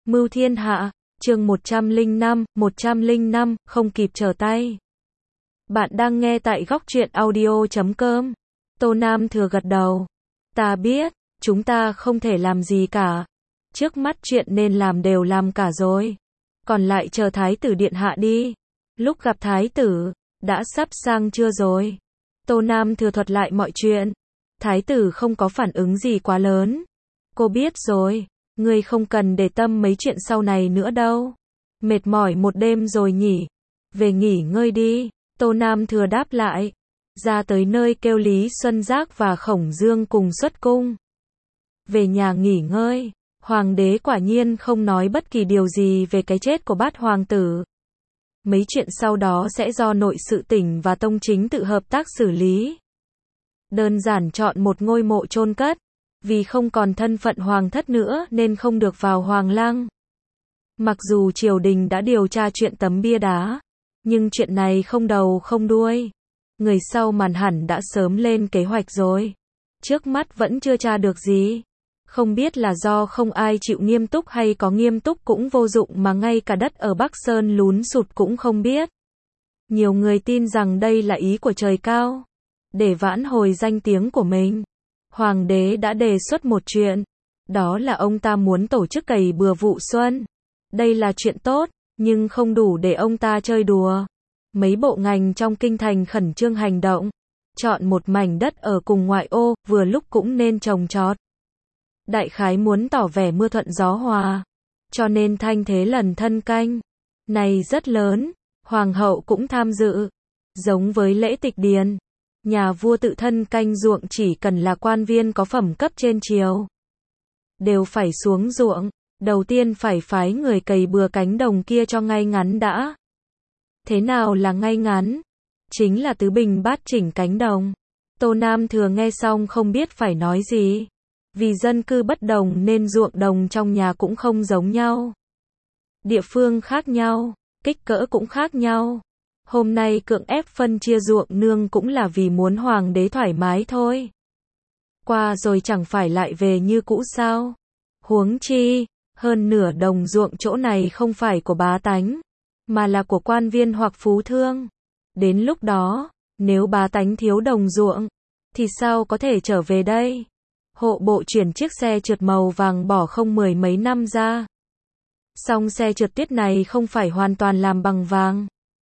Mưu thiên hạ, chương 105, không kịp trở tay. Bạn đang nghe tại góc truyện audio.com. Tô Nam Thừa gật đầu. Ta biết, chúng ta không thể làm gì cả. Trước mắt chuyện nên làm đều làm cả rồi. Còn lại chờ thái tử điện hạ đi. Lúc gặp thái tử, đã sắp sang chưa rồi? Tô Nam Thừa thuật lại mọi chuyện. Thái tử không có phản ứng gì quá lớn. Cô biết rồi, ngươi không cần để tâm mấy chuyện sau này nữa đâu. Mệt mỏi một đêm rồi nhỉ? Về nghỉ ngơi đi. Tô Nam Thừa đáp lại. Ra tới nơi kêu Lý Xuân Giác và Khổng Dương cùng xuất cung. Về nhà nghỉ ngơi. Hoàng đế quả nhiên không nói bất kỳ điều gì về cái chết của bát hoàng tử. Mấy chuyện sau đó sẽ do nội sự tỉnh và tông chính tự hợp tác xử lý. Đơn giản chọn một ngôi mộ chôn cất. Vì không còn thân phận hoàng thất nữa nên không được vào hoàng lăng. Mặc dù triều đình đã điều tra chuyện tấm bia đá, nhưng chuyện này không đầu không đuôi. Người sau màn hẳn đã sớm lên kế hoạch rồi. Trước mắt vẫn chưa tra được gì. Không biết là do không ai chịu nghiêm túc hay có nghiêm túc cũng vô dụng mà ngay cả đất ở Bắc Sơn lún sụt cũng không biết. Nhiều người tin rằng đây là ý của trời cao. Để vãn hồi danh tiếng của mình, hoàng đế đã đề xuất một chuyện. Đó là ông ta muốn tổ chức cày bừa vụ xuân. Đây là chuyện tốt, nhưng không đủ để ông ta chơi đùa. Mấy bộ ngành trong kinh thành khẩn trương hành động. Chọn một mảnh đất ở cùng ngoại ô, vừa lúc cũng nên trồng trọt. Đại khái muốn tỏ vẻ mưa thuận gió hòa. Cho nên thanh thế lần thân canh này rất lớn. Hoàng hậu cũng tham dự. Giống với lễ tịch điền, nhà vua tự thân canh ruộng chỉ cần là quan viên có phẩm cấp trên triều. Đều phải xuống ruộng. Đầu tiên phải phái người cày bừa cánh đồng kia cho ngay ngắn đã. Thế nào là ngay ngắn? Chính là tứ bình bát chỉnh cánh đồng. Tô Nam Thừa nghe xong không biết phải nói gì. Vì dân cư bất đồng nên ruộng đồng trong nhà cũng không giống nhau. Địa phương khác nhau, kích cỡ cũng khác nhau. Hôm nay cưỡng ép phân chia ruộng nương cũng là vì muốn hoàng đế thoải mái thôi. Qua rồi chẳng phải lại về như cũ sao? Huống chi, hơn nửa đồng ruộng chỗ này không phải của bá tánh, mà là của quan viên hoặc phú thương. Đến lúc đó, nếu bá tánh thiếu đồng ruộng, thì sao có thể trở về đây? Hộ bộ chuyển chiếc xe trượt màu vàng bỏ không mười mấy năm ra. Song xe trượt tuyết này không phải hoàn toàn làm bằng vàng.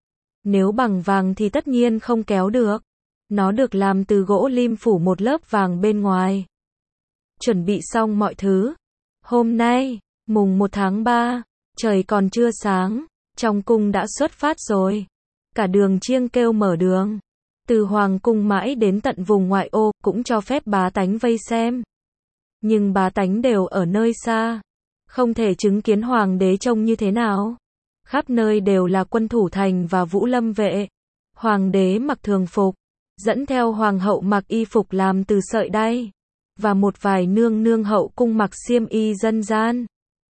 Nếu bằng vàng thì tất nhiên không kéo được. Nó được làm từ gỗ lim phủ một lớp vàng bên ngoài. Chuẩn bị xong mọi thứ. Hôm nay, mùng 1 tháng 3, trời còn chưa sáng, trong cung đã xuất phát rồi. Cả đường chiêng kêu mở đường. Từ hoàng cung mãi đến tận vùng ngoại ô, cũng cho phép bá tánh vây xem. Nhưng bá tánh đều ở nơi xa. Không thể chứng kiến hoàng đế trông như thế nào. Khắp nơi đều là quân thủ thành và vũ lâm vệ. Hoàng đế mặc thường phục, dẫn theo hoàng hậu mặc y phục làm từ sợi đay. Và một vài nương nương hậu cung mặc xiêm y dân gian.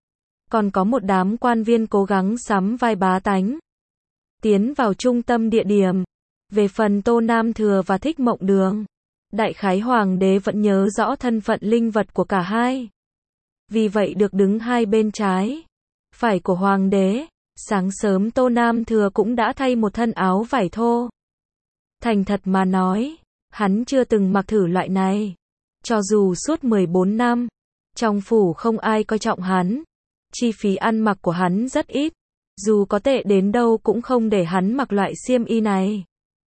Còn có một đám quan viên cố gắng sắm vai bá tánh. Tiến vào trung tâm địa điểm. Về phần Tô Nam Thừa và Thích Mộng Đường, đại khái hoàng đế vẫn nhớ rõ thân phận linh vật của cả hai. Vì vậy được đứng hai bên trái, phải của hoàng đế. Sáng sớm Tô Nam Thừa cũng đã thay một thân áo vải thô. Thành thật mà nói, hắn chưa từng mặc thử loại này. Cho dù suốt 14 năm, trong phủ không ai coi trọng hắn. Chi phí ăn mặc của hắn rất ít. Dù có tệ đến đâu cũng không để hắn mặc loại xiêm y này.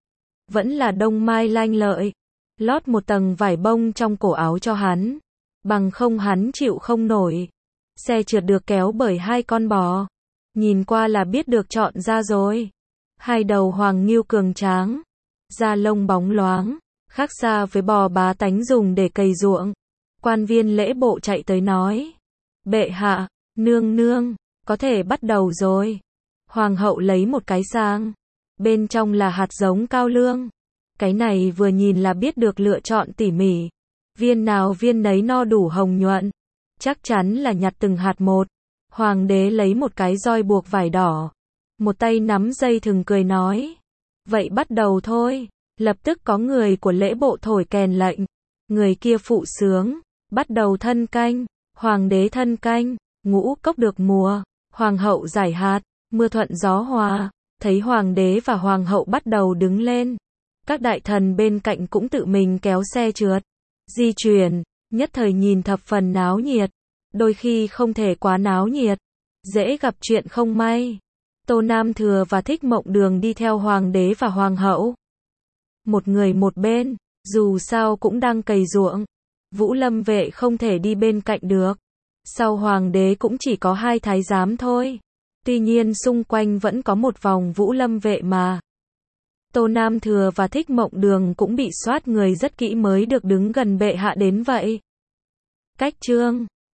Vẫn là đông mai lanh lợi. Lót một tầng vải bông trong cổ áo cho hắn. Bằng không hắn chịu không nổi. Xe trượt được kéo bởi hai con bò. Nhìn qua là biết được chọn ra rồi. Hai đầu hoàng ngưu cường tráng. Da lông bóng loáng. Khác xa với bò bá tánh dùng để cày ruộng. Quan viên lễ bộ chạy tới nói. Bệ hạ, nương nương, có thể bắt đầu rồi. Hoàng hậu lấy một cái sang. Bên trong là hạt giống cao lương. Cái này vừa nhìn là biết được lựa chọn tỉ mỉ. Viên nào viên nấy no đủ hồng nhuận. Chắc chắn là nhặt từng hạt một. Hoàng đế lấy một cái roi buộc vải đỏ. Một tay nắm dây thừng cười nói. Vậy bắt đầu thôi. Lập tức có người của lễ bộ thổi kèn lệnh. Người kia phụ sướng. Bắt đầu thân canh. Hoàng đế thân canh. ngũ cốc được mùa, hoàng hậu giải hạt, mưa thuận gió hòa, thấy hoàng đế và hoàng hậu bắt đầu đứng lên. Các đại thần bên cạnh cũng tự mình kéo xe trượt, di chuyển, nhất thời nhìn thập phần náo nhiệt. Đôi khi không thể quá náo nhiệt, dễ gặp chuyện không may. Tô Nam Thừa và Thích Mộng Đường đi theo hoàng đế và hoàng hậu. Một người một bên, dù sao cũng đang cày ruộng. Vũ Lâm vệ không thể đi bên cạnh được. Sau hoàng đế cũng chỉ có 2 thái giám thôi. Tuy nhiên xung quanh vẫn có một vòng Vũ Lâm vệ mà. Tô Nam Thừa và Thích Mộng Đường cũng bị soát người rất kỹ mới được đứng gần bệ hạ đến vậy. Cách chương